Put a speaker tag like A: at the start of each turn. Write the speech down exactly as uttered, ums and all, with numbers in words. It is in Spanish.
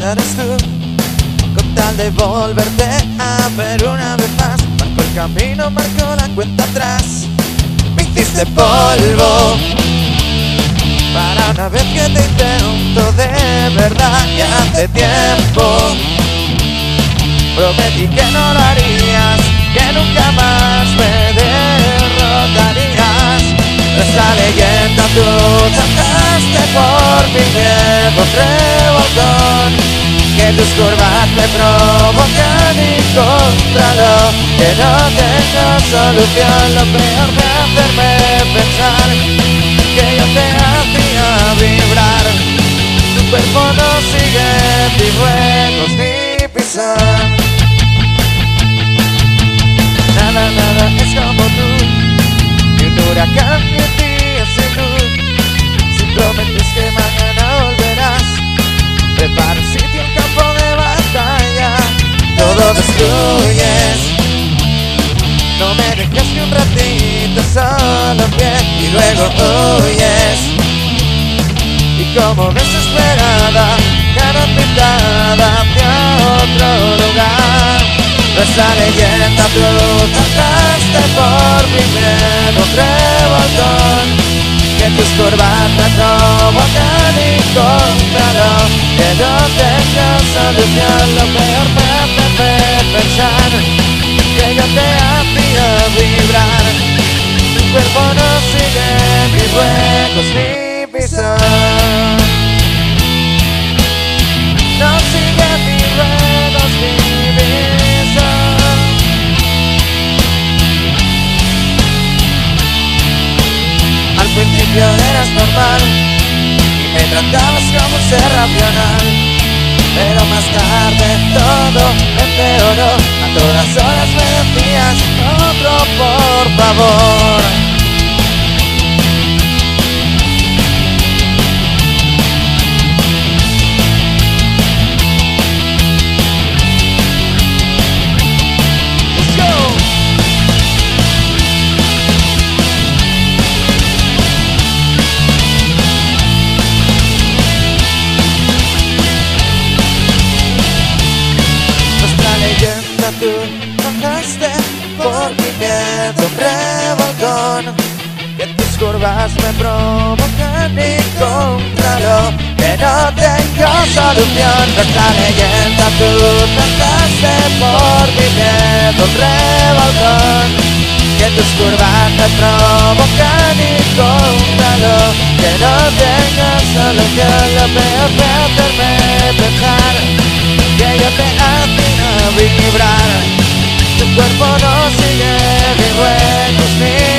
A: eres tú, con tal de volverte a ver una vez más. Marco el camino, marco la cuenta atrás. Me hiciste polvo para una vez que te intento de verdad. Y hace tiempo prometí que no lo harías, que nunca más me derrotarías. Nuestra leyenda tú sacaste por mi viejo revolcón, que tus curvas me provocan y contra lo que no tengo solución. Lo peor de hacerme pensar que yo te hacía vibrar. Tu cuerpo no sigue mis ruegos ni pisar. Nada, nada es como tú, ni un huracán ni un día sin luz. Si prometes que mañana volverás, prepara un sitio, un campo de batalla. Todo destruyes, no me dejes ni un ratito solo en pie, y luego huyes. Y como desesperada, cara pintada hacia otro lugar. Nuestra leyenda tú trataste por mi miedo revoltón, que tus curvas me provocan y contra lo que no tengo solución. Lo peor me hace pensar que yo te hacía vibrar. Tu cuerpo no sigue mis huecos ni pisar. No sigue mis ruedos ni pisar. Al principio eras normal y me tratabas como un ser racional, pero más tarde todo empeoró. A todas horas me decías otro por favor. Tú bajaste por mi miedo revolcón, que tus curvas me provocan y contra lo que no tengo solución. Nuestra leyenda tú bajaste por mi miedo revolcón, que tus curvas me provocan y contra lo que no tengo solución. Lo peor de hacerme pensar que yo te hacía vibrar. Tu cuerpo no sigue mis huecos ni